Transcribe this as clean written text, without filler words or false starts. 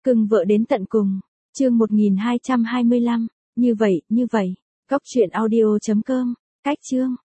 Cưng vợ đến tận cùng. Chương 1225. Như vậy. Góc truyện audio.com. Cách chương.